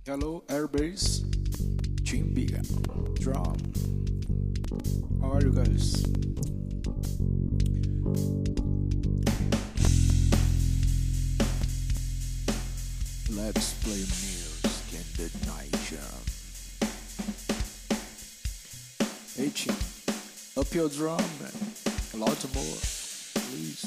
Hello, Airbase, Chimbiga, Drum. How are you guys? Let's play music in the night jam. Hey, Chim, up your drum, man. A lot more, please.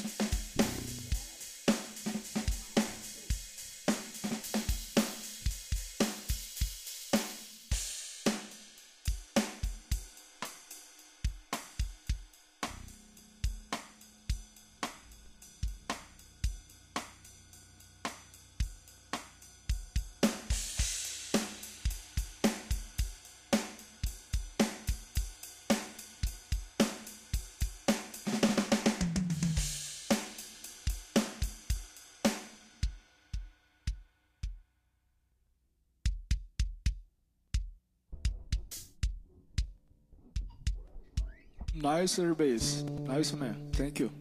Nice Airbase, nice man, thank you.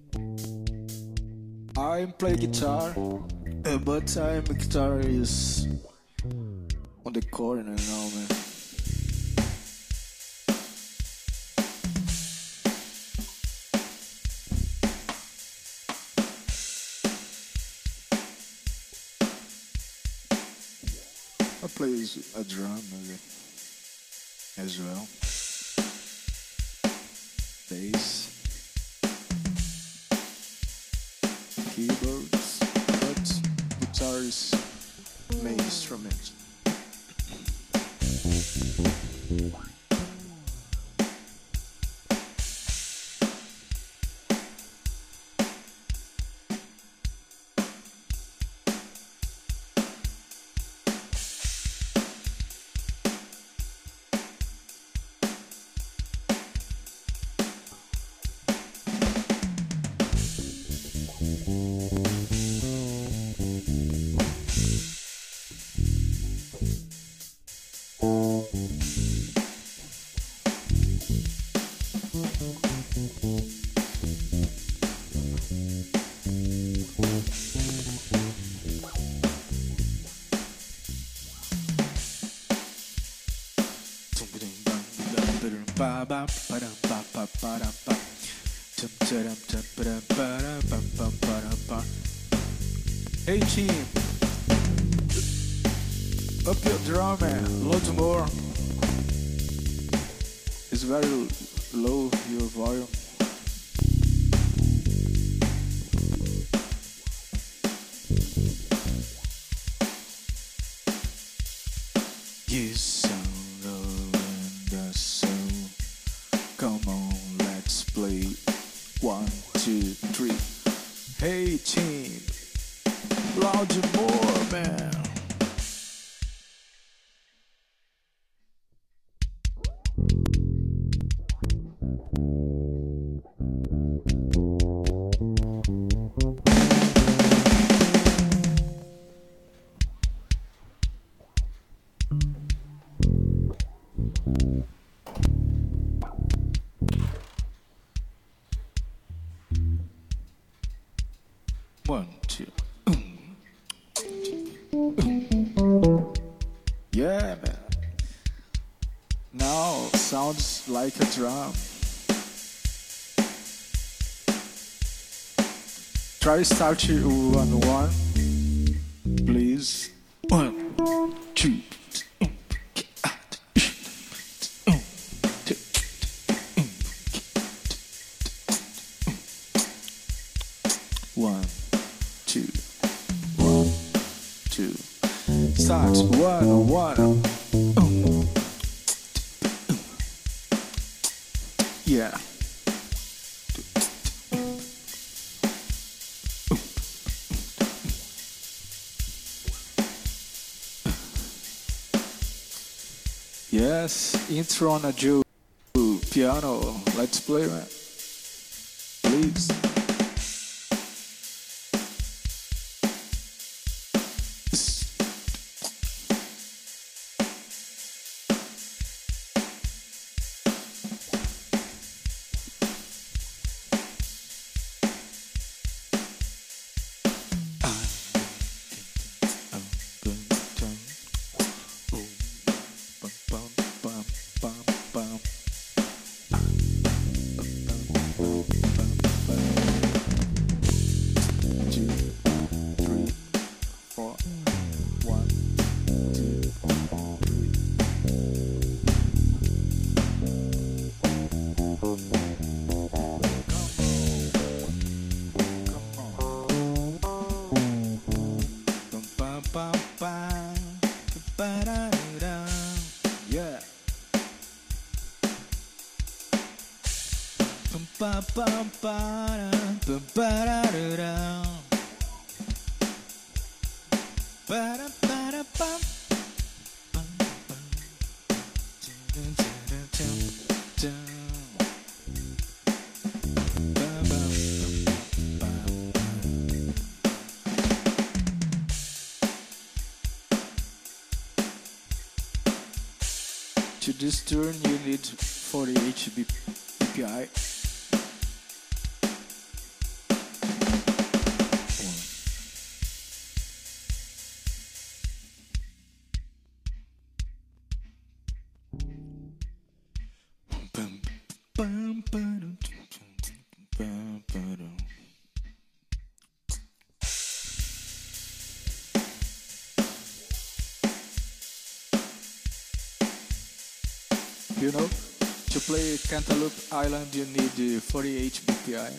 I play guitar, but my guitar is on the corner now, man. I play a drum maybe as well. Bass, keyboards, but guitar is main instrument. Hey team, up your drum man, loads more. It's very low your volume. You sound low and the soul. Come on, let's play. 1, 2, 3. Hey team, loud more, man. One, two. Yeah, man. Now sounds like a drum. Try to start you on one, please. 1, 2. 1, 2. 1, 2. Start 1, 1. Yeah. Yes, intro on a Joe piano. Let's play, man. Please. pa pa pa pa pa da da da. Ba da ba da ba. To this turn you need 40 BPI. You know, to play Cantaloupe Island you need 48 BPI.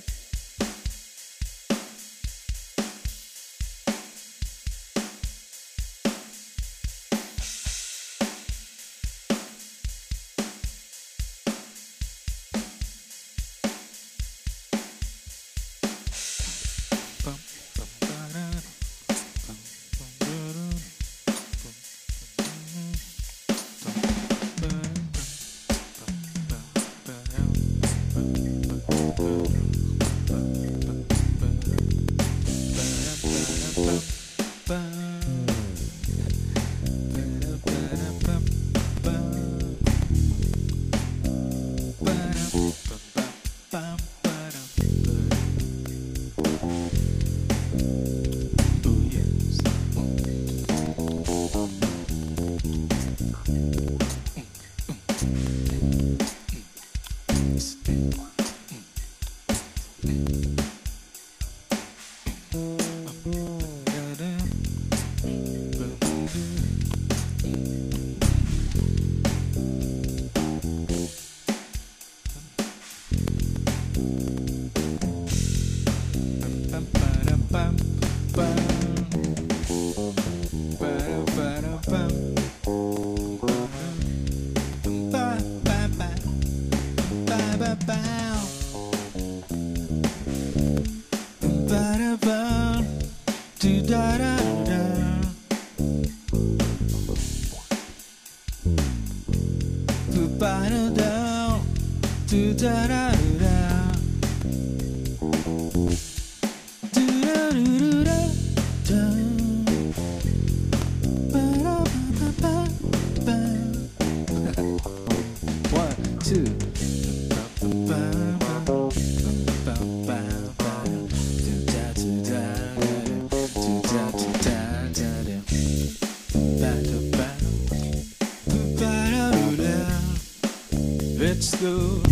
Let's go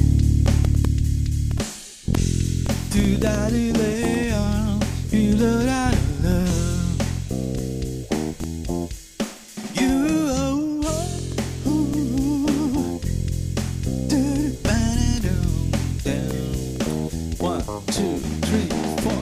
to that layer, you know that love. You one, two, three, four.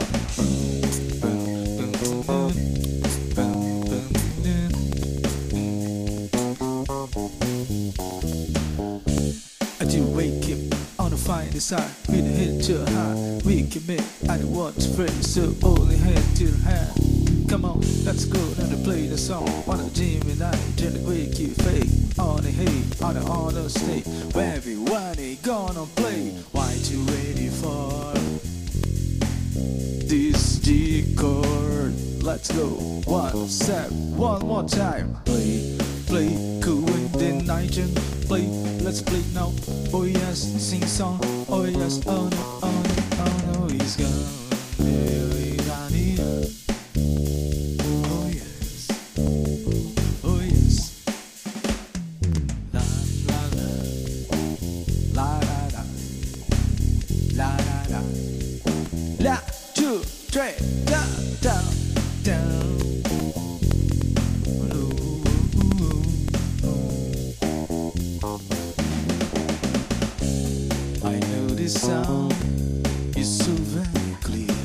Find the side, we the hit to high. We commit, I don't want to pray, so only head to the hand. Come on, let's go down to play the song. On a Jimmy night, turn the wake you fake. On the hay, on the state, where everyone ain't gonna play. Why you ready for this G chord? Let's go, one step, one more time. Play, cool with the night and play, let's play now. Oh yes, sing song, oh yes, oh no, oh no, oh no, he's gone. Oh yes, oh yes. La la la, la la la, la la la, la, 2, 3, down, down, down. This sound is so very clear.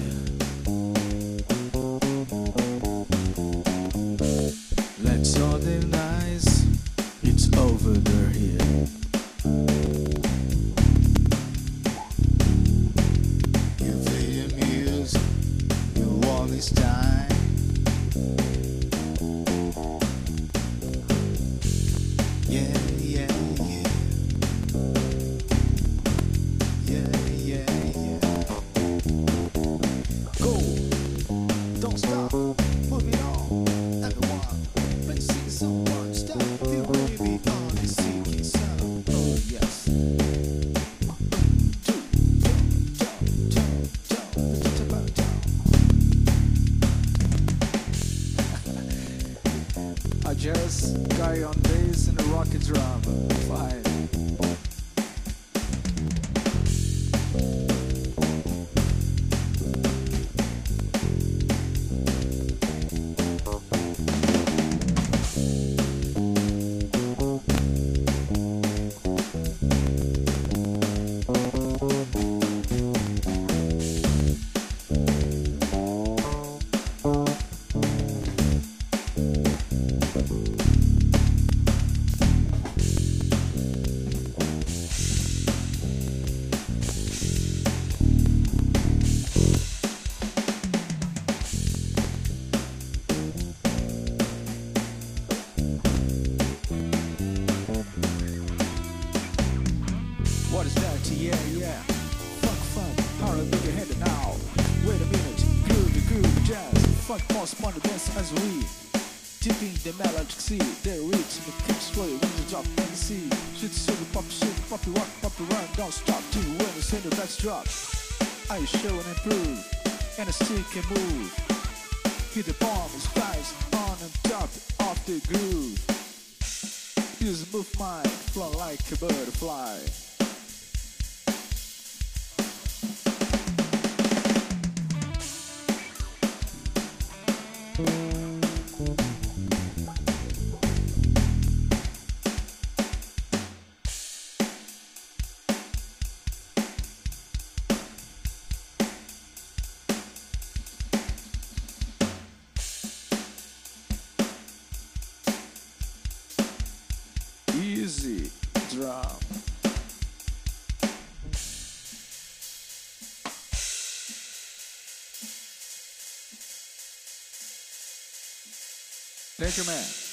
Let's organize, it's over there here. yeah, yeah. Go, don't stop, move it on, everyone. Let's sing someone, stop, feel baby on this singing sound. Oh yes. I just guy on bass and a rocket drum. Fine. What is that? Yeah, yeah. Fuck, how do I make your head now? Wait a minute, groovy jazz. Fuck more smart dance as we dipping the melodic sea. The rhythm keeps flowing when you drop and see. Shit, sugar, poppy rock, poppy run, don't stop till when the center bass drop. I show and improve, and I still can move. Hit the bombs, flies on and top of the groove. Use a move mind, fly like a butterfly. Easy drum. Thank you, man.